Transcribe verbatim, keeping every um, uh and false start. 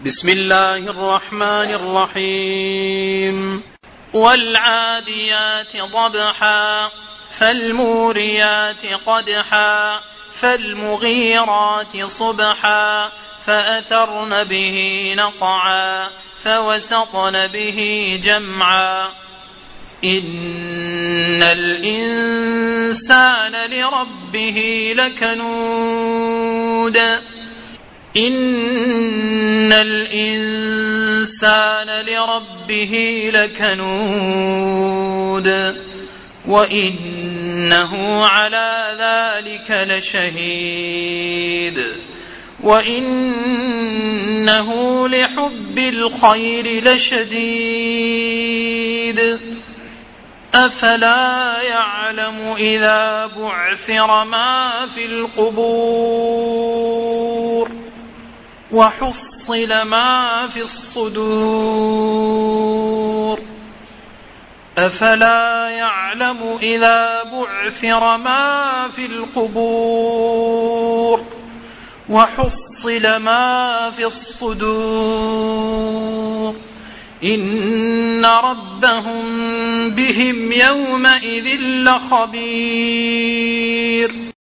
بسم الله الرحمن الرحيم. والعاديات ضبحا فالموريات قدحا فالمغيرات صبحا فأثرن به نقعا فوسطن به جمعا إن الإنسان لربه لكنود إن الإنسان لربه لكنود وإنه على ذلك لشهيد وإنه لحب الخير لشديد أفلا يعلم إذا بعثر ما في القبور وحصل ما في الصدور أفلا يعلم إذا بعثر ما في القبور وحصل ما في الصدور إن ربهم بهم يومئذ لخبير